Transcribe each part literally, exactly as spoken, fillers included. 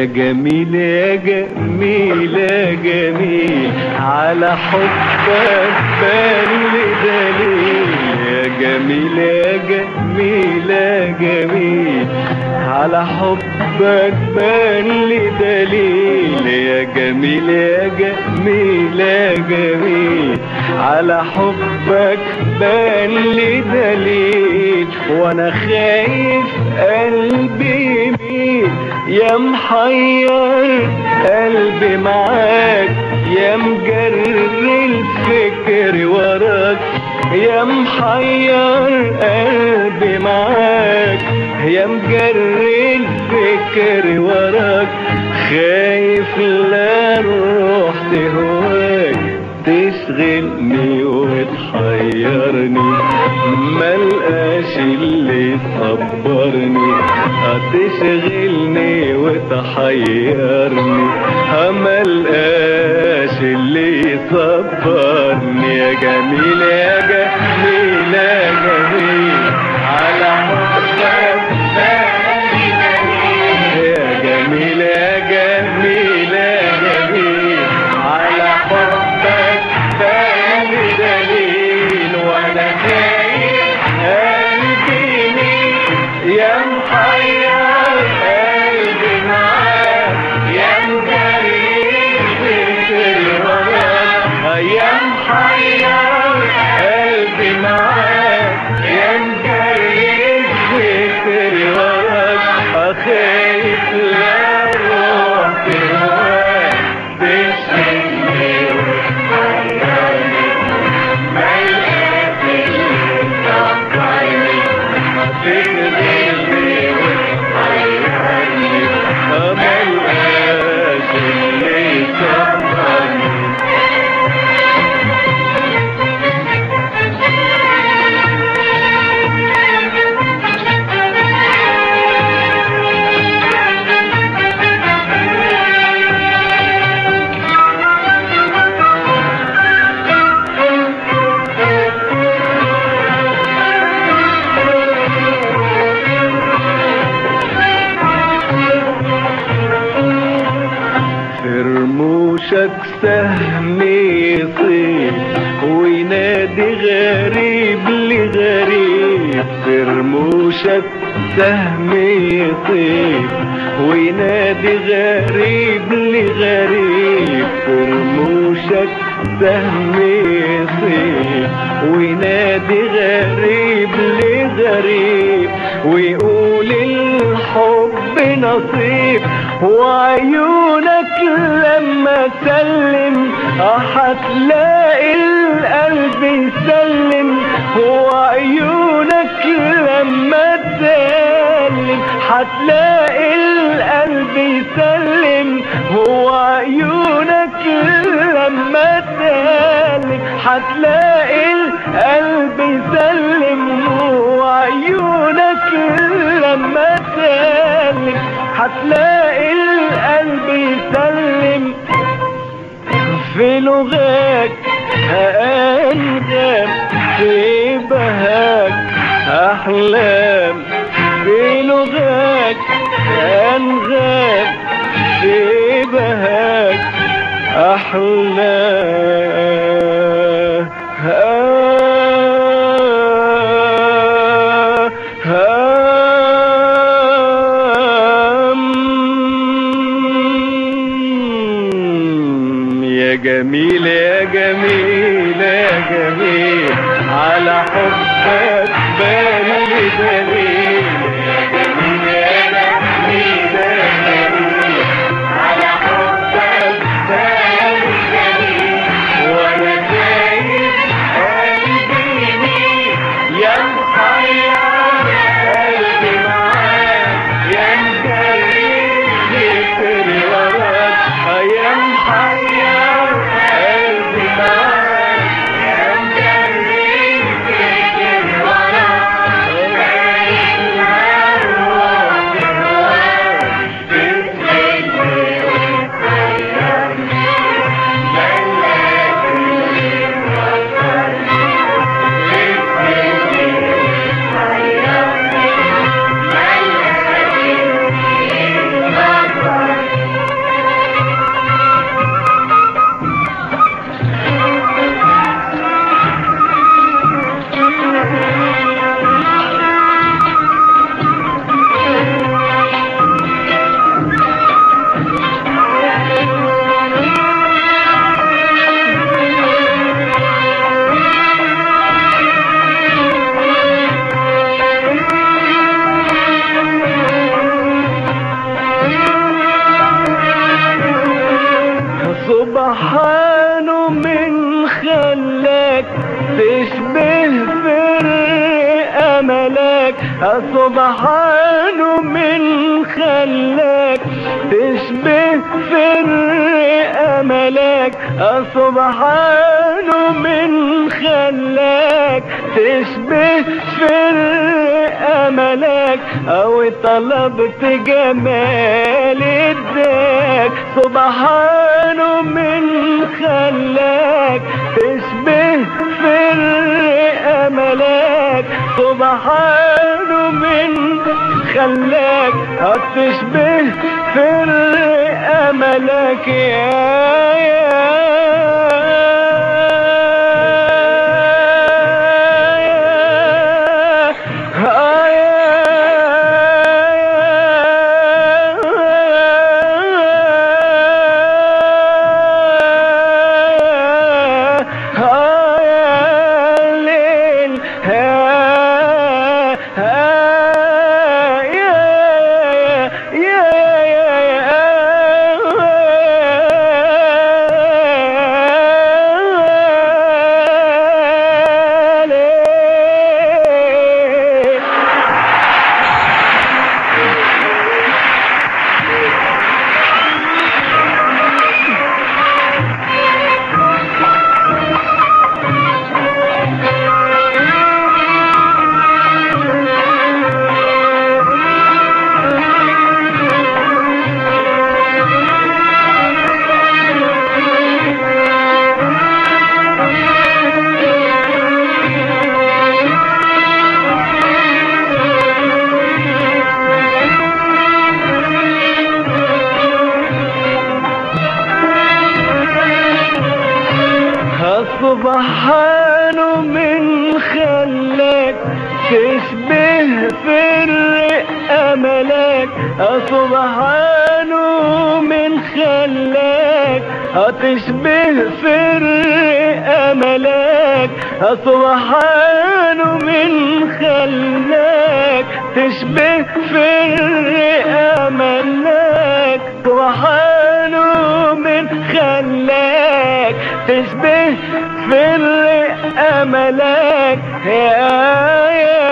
يا جميل يا جميل يا جميل على حبك بالي دليل. يا جميل يا جميل يا جميل على حبك بالي دليل. يا جميل يا جميل يا جميل على حبك بالي دليل. وانا خايف قلبي يميل يا محير قلبي معاك يا مجري الفكر وراك. يا محير قلبي معاك يا مجري الفكر وراك. خايف لا الروح تهواك تشغلني وتحيرني ملقاش اللي يصبرني. هتشغلني وتحيرني ملقاش اللي يصبرني. يا جميل يا جميل يا جميل على حبك بالي دليل. يا جميل يا جميل يا جميل على حبك بالي دليل. وانا خايف قلبي يميل يا محير قلبي معاك يا مجري الفكر وراك. يا محير قلبي معاك يا مجري الفكر وراك. خايف لا الروح تهواك تشغلني وتحيرني ملقاش اللي يصبرني. تشغلني وتحيرني ملقاش اللي يصبرني. رموشك سهم يصيب وينادي غريب لغريب. في رموشك سهم يصيب وينادي غريب لغريب. في رموشك سهم يصيب وينادي غريب لغريب. ويقول الحب نصيب وعيونك لما تسلم هتلاقي القلب يسلم. وعيونك لما تسلم هتلاقي القلب يسلم. وعيونك لما تسلم هتلاقي القلب يسلم. وعيونك لما تسلم هتلاقي القلب يسلم. في لغاك أنغام في بهاك أحلام. في لغاك أنغام في بهاك أحلام. يا جميل يا جميل يا جميل على حبك بالي دليل. يا جميل يا جميل يا جميل على حبك بالي دليل. وانا خايف قلبي يميل يا محير قلبي معاك يا مجري الفكر وراك. يا محير أملك سبحانه من خلاك تشبه سر أملك سبحانه من خلاك تشبه سر أملك أو طلبت جمال اداك سبحانه من خلاك تشبه سر أملك سبحانه من خلاك تشبه سر أملك يا سبحانه من خلاك تشبه سر أملك سبحانه من خلاك تشبه سر أملك سبحانه من خلاك تشبه سر أملك سبحانه من خلاك تشبه سر أملك يا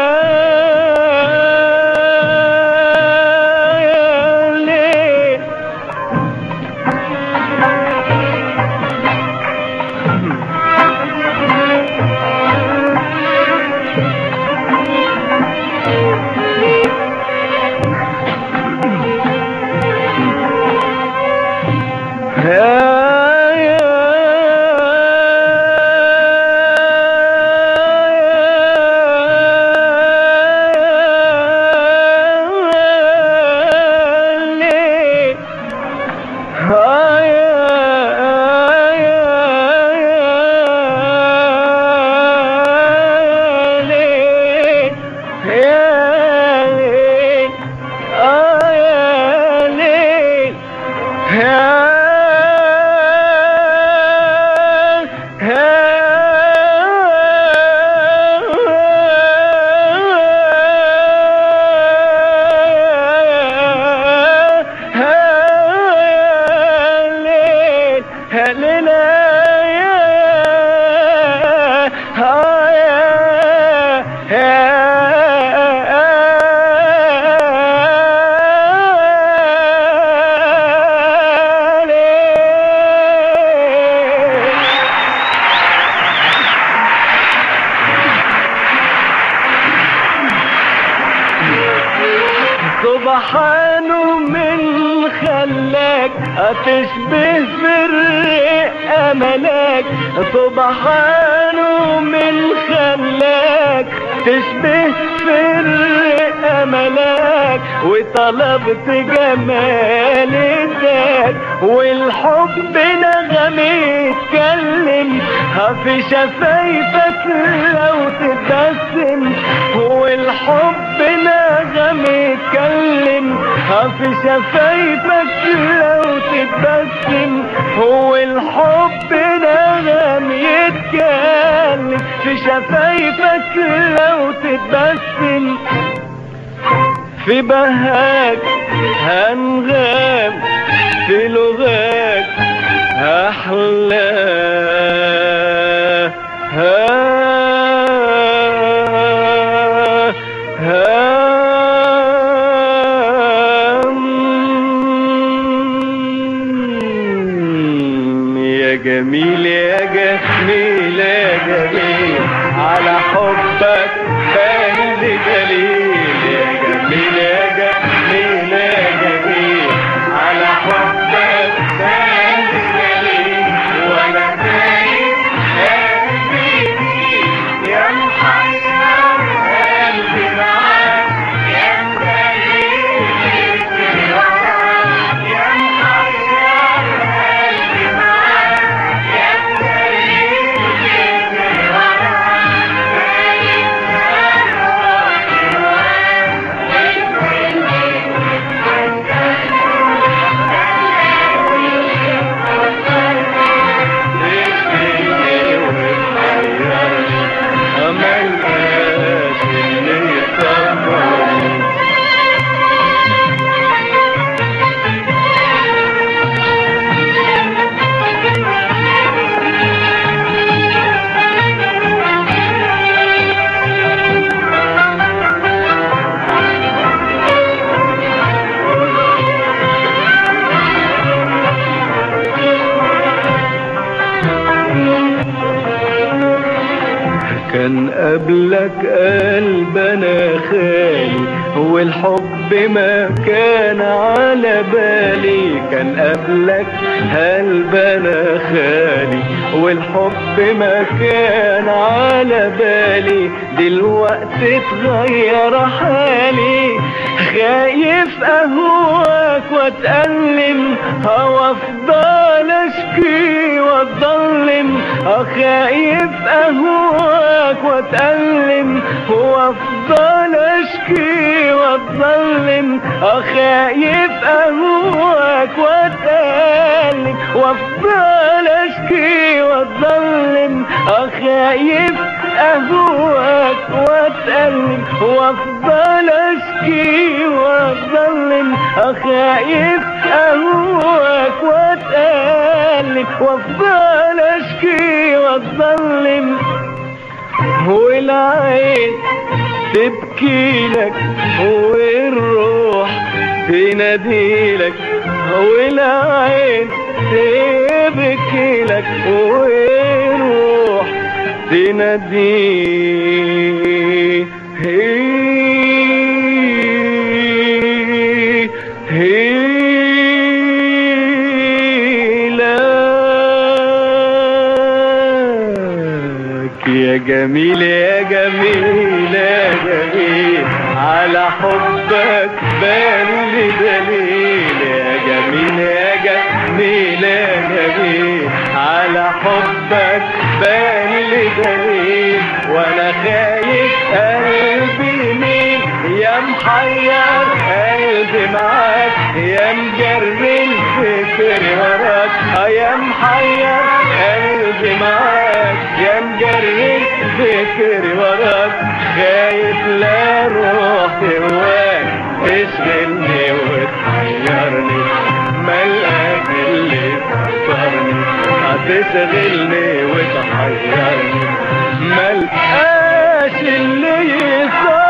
سبحانه من خلاك تشبه سر أملك سبحانه من خلاك تشبه سر أملك وطلبت جمال ذاك والحب نغم يتكلم في شفايفك لو تبسم والحب نغم يتكلم في شفايفك لو تبسم هو الحب نغم يتكلم في شفايفك لو تبسم في بهاك هنغام في لغاك أحلى ها كان قبلك قلب انا خالي والحب ما كان على بالي. كان قبلك قلب انا خالي والحب ما كان على بالي. دلوقتي اتغير حالي خايف اهواك واتألم او افضل اشكي واتظلم. خايف اهواك واتألم وافضل اشكي واتظلم. خايف اهواك واتألم وافضل اشكي واتظلم. خايف اهواك واتألم وافضل اشكي واتظلم. خايف اهواك واتألم وافضل اشكي واتظلم. والعين تبكي لك والروح تناديلك. والعين تبكي لك والروح تناديلك. يا جميل يا جميل يا جميل على حبك بان لي دليل. يا جميل يا جميل يا جميل على حبك بان لي دليل. وانا خايف قلبي يميل يا محير قلبي معاك يا مجري الفكر وراك. يا محير قلبي معاك يا مجري الفكر وراك. خايف لا روح هواك تشغلني وتحيرني. ملقاك اللي تفكرني هتشغلني وتحيرني. ملقاش اللي يصير